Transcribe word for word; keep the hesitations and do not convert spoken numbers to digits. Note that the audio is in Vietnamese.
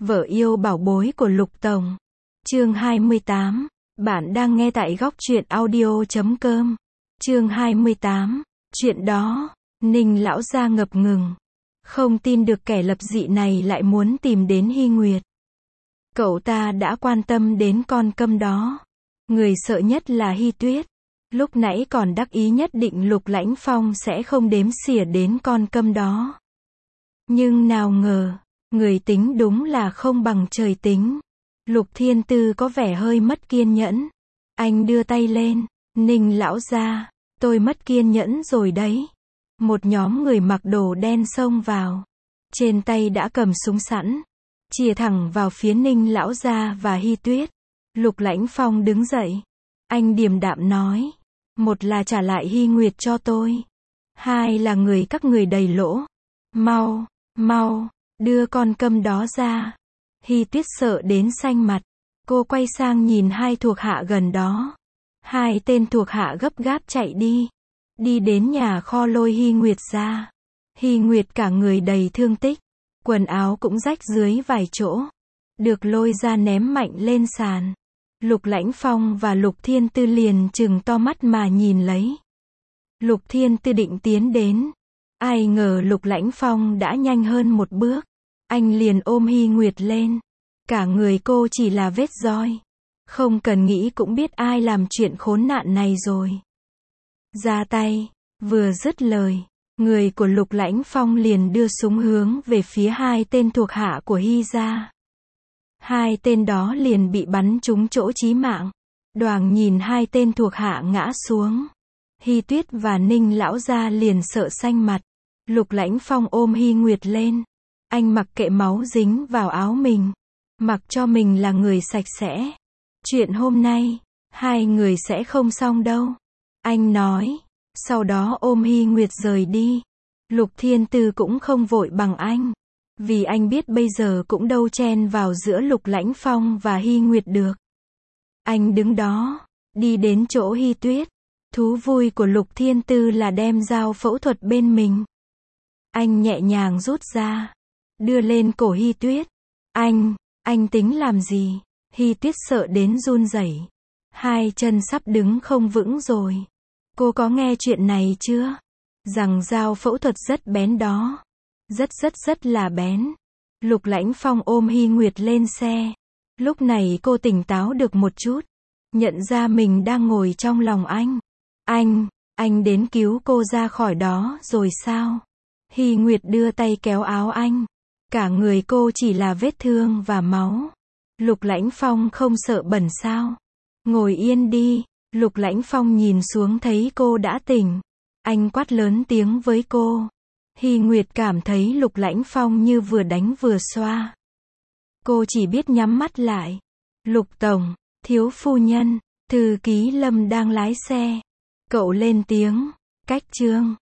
Vợ yêu bảo bối của Lục Tổng. Chương hai mươi tám. Bạn đang nghe tại góc truyện audio chấm com. Chương hai mươi tám. Chuyện đó, Ninh lão gia ngập ngừng. Không tin được kẻ lập dị này lại muốn tìm đến Hy Nguyệt. Cậu ta đã quan tâm đến con câm đó. Người sợ nhất là Hy Tuyết. Lúc nãy còn đắc ý nhất định Lục Lãnh Phong sẽ không đếm xỉa đến con câm đó. Nhưng nào ngờ, người tính đúng là không bằng trời tính. Lục Thiên Tư có vẻ hơi mất kiên nhẫn. Anh đưa tay lên, Ninh lão gia, tôi mất kiên nhẫn rồi đấy. Một nhóm người mặc đồ đen xông vào. Trên tay đã cầm súng sẵn. Chìa thẳng vào phía Ninh lão gia và Hy Tuyết. Lục Lãnh Phong đứng dậy. Anh điềm đạm nói. Một là trả lại Hy Nguyệt cho tôi. Hai là người các người đầy lỗ. Mau, mau, đưa con câm đó ra. Hy Tuyết sợ đến xanh mặt. Cô quay sang nhìn hai thuộc hạ gần đó. Hai tên thuộc hạ gấp gáp chạy đi. Đi đến nhà kho lôi Hy Nguyệt ra. Hy Nguyệt cả người đầy thương tích. Quần áo cũng rách dưới vài chỗ. Được lôi ra ném mạnh lên sàn. Lục Lãnh Phong và Lục Thiên Tư liền trừng to mắt mà nhìn lấy. Lục Thiên Tư định tiến đến. Ai ngờ Lục Lãnh Phong đã nhanh hơn một bước. Anh liền ôm Hy Nguyệt lên. Cả người cô chỉ là vết roi. Không cần nghĩ cũng biết ai làm chuyện khốn nạn này rồi. Ra tay. Vừa dứt lời, người của Lục Lãnh Phong liền đưa súng hướng về phía hai tên thuộc hạ của Hy gia. Hai tên đó liền bị bắn trúng chỗ chí mạng. Đoàng nhìn hai tên thuộc hạ ngã xuống. Hy Tuyết và Ninh lão gia liền sợ xanh mặt. Lục Lãnh Phong ôm Hy Nguyệt lên. Anh mặc kệ máu dính vào áo mình. Mặc cho mình là người sạch sẽ. Chuyện hôm nay, hai người sẽ không xong đâu. Anh nói. Sau đó ôm Hy Nguyệt rời đi. Lục Thiên Tư cũng không vội bằng anh. Vì anh biết bây giờ cũng đâu chen vào giữa Lục Lãnh Phong và Hy Nguyệt được. Anh đứng đó, đi đến chỗ Hy Tuyết. Thú vui của Lục Thiên Tư là đem dao phẫu thuật bên mình. Anh nhẹ nhàng rút ra. Đưa lên cổ Hy Tuyết. Anh, anh tính làm gì? Hy Tuyết sợ đến run rẩy. Hai chân sắp đứng không vững rồi. Cô có nghe chuyện này chưa? Rằng dao phẫu thuật rất bén đó. Rất rất rất là bén. Lục Lãnh Phong ôm Hy Nguyệt lên xe. Lúc này cô tỉnh táo được một chút. Nhận ra mình đang ngồi trong lòng anh. Anh, anh đến cứu cô ra khỏi đó rồi sao? Hy Nguyệt đưa tay kéo áo anh. Cả người cô chỉ là vết thương và máu. Lục Lãnh Phong không sợ bẩn sao? Ngồi yên đi. Lục Lãnh Phong nhìn xuống thấy cô đã tỉnh. Anh quát lớn tiếng với cô. Hy Nguyệt cảm thấy Lục Lãnh Phong như vừa đánh vừa xoa. Cô chỉ biết nhắm mắt lại. Lục Tổng, thiếu phu nhân, thư ký Lâm đang lái xe. Cậu lên tiếng. Cách chương.